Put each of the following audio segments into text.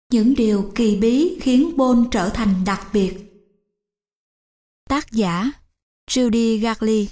Những điều kỳ bí khiến Paul trở thành đặc biệt. Tác giả Judy Garley.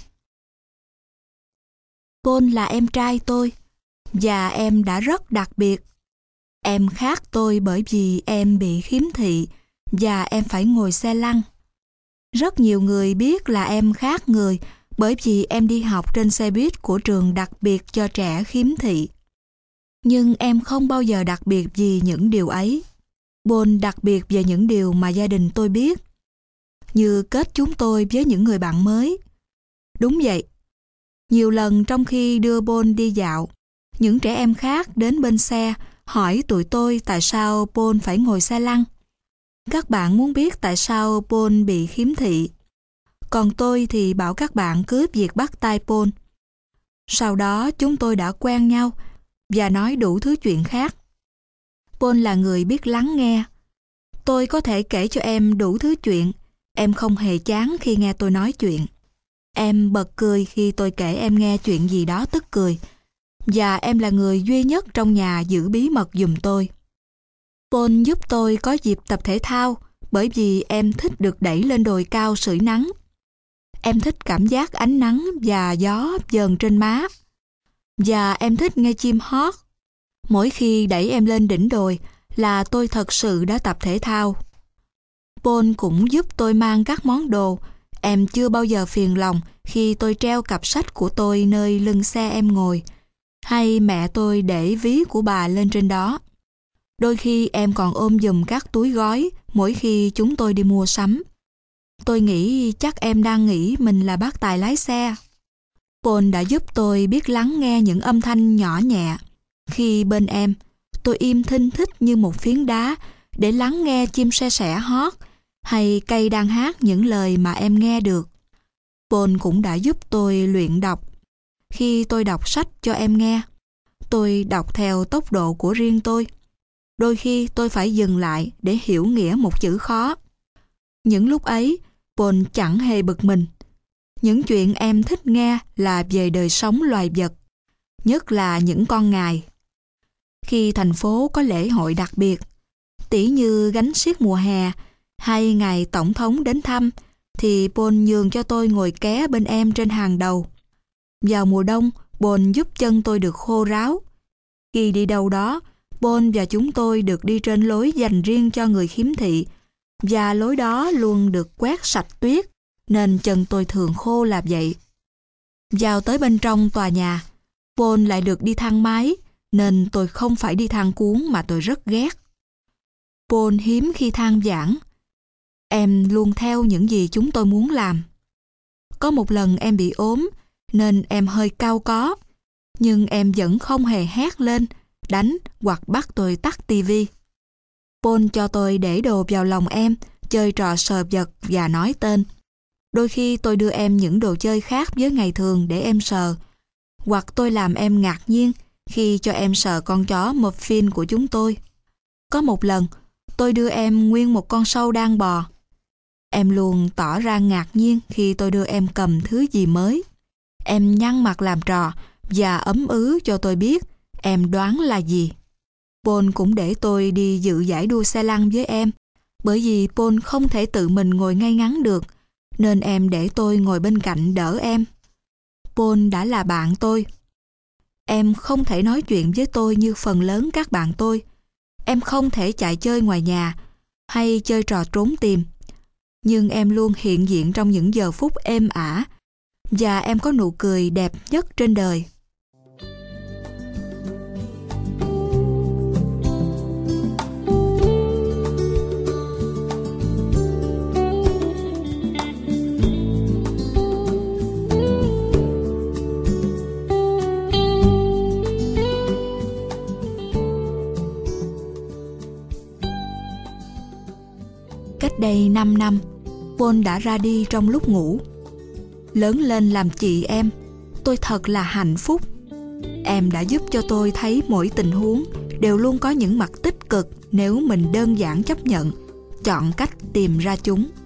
Paul là em trai tôi, và em đã rất đặc biệt. Em khác tôi bởi vì em bị khiếm thị và em phải ngồi xe lăn. Rất nhiều người biết là em khác người bởi vì em đi học trên xe buýt của trường đặc biệt cho trẻ khiếm thị. Nhưng em không bao giờ đặc biệt vì những điều ấy. Paul đặc biệt về những điều mà gia đình tôi biết, như kết chúng tôi với những người bạn mới. Đúng vậy, nhiều lần trong khi đưa Paul đi dạo, những trẻ em khác đến bên xe hỏi tụi tôi tại sao Paul phải ngồi xe lăn. Các bạn muốn biết tại sao Paul bị khiếm thị. Còn tôi thì bảo các bạn cứ việc bắt tay Paul. Sau đó chúng tôi đã quen nhau và nói đủ thứ chuyện khác. Paul là người biết lắng nghe. Tôi có thể kể cho em đủ thứ chuyện. Em không hề chán khi nghe tôi nói chuyện. Em bật cười khi tôi kể em nghe chuyện gì đó tức cười. Và em là người duy nhất trong nhà giữ bí mật giùm tôi. Paul giúp tôi có dịp tập thể thao bởi vì em thích được đẩy lên đồi cao sưởi nắng. Em thích cảm giác ánh nắng và gió dờn trên má. Và em thích nghe chim hót. Mỗi khi đẩy em lên đỉnh đồi là tôi thật sự đã tập thể thao. Paul cũng giúp tôi mang các món đồ. Em chưa bao giờ phiền lòng khi tôi treo cặp sách của tôi nơi lưng xe em ngồi, hay mẹ tôi để ví của bà lên trên đó. Đôi khi em còn ôm giùm các túi gói mỗi khi chúng tôi đi mua sắm. Tôi nghĩ chắc em đang nghĩ mình là bác tài lái xe. Paul đã giúp tôi biết lắng nghe những âm thanh nhỏ nhẹ. Khi bên em, tôi im thinh thích như một phiến đá để lắng nghe chim se sẻ hót hay cây đang hát những lời mà em nghe được. Paul cũng đã giúp tôi luyện đọc. Khi tôi đọc sách cho em nghe, tôi đọc theo tốc độ của riêng tôi. Đôi khi tôi phải dừng lại để hiểu nghĩa một chữ khó. Những lúc ấy, Paul chẳng hề bực mình. Những chuyện em thích nghe là về đời sống loài vật, nhất là những con ngài. Khi thành phố có lễ hội đặc biệt, tỉ như gánh xiếc mùa hè hay ngày tổng thống đến thăm, thì Paul nhường cho tôi ngồi ké bên em trên hàng đầu. Vào mùa đông, Paul giúp chân tôi được khô ráo. Khi đi đâu đó, Paul và chúng tôi được đi trên lối dành riêng cho người khiếm thị, và lối đó luôn được quét sạch tuyết, nên chân tôi thường khô là vậy. Vào tới bên trong tòa nhà, Paul lại được đi thang máy, nên tôi không phải đi thang cuốn mà tôi rất ghét. Paul hiếm khi than vãn. Em luôn theo những gì chúng tôi muốn làm. Có một lần em bị ốm, nên em hơi cau có, nhưng em vẫn không hề hét lên, đánh hoặc bắt tôi tắt tivi. Paul cho tôi để đồ vào lòng em, chơi trò sờ vật và nói tên. Đôi khi tôi đưa em những đồ chơi khác với ngày thường để em sờ, hoặc tôi làm em ngạc nhiên khi cho em sờ con chó Muffin của chúng tôi. Có một lần, tôi đưa em nguyên một con sâu đang bò. Em luôn tỏ ra ngạc nhiên khi tôi đưa em cầm thứ gì mới. Em nhăn mặt làm trò và ấm ứ cho tôi biết em đoán là gì. Paul cũng để tôi đi dự giải đua xe lăn với em, bởi vì Paul không thể tự mình ngồi ngay ngắn được, nên em để tôi ngồi bên cạnh đỡ em. Paul đã là bạn tôi. Em không thể nói chuyện với tôi như phần lớn các bạn tôi. Em không thể chạy chơi ngoài nhà hay chơi trò trốn tìm. Nhưng em luôn hiện diện trong những giờ phút êm ả, và em có nụ cười đẹp nhất trên đời. Cách đây 5 năm, Paul đã ra đi trong lúc ngủ. Lớn lên làm chị em, tôi thật là hạnh phúc. Em đã giúp cho tôi thấy mỗi tình huống đều luôn có những mặt tích cực nếu mình đơn giản chấp nhận, chọn cách tìm ra chúng.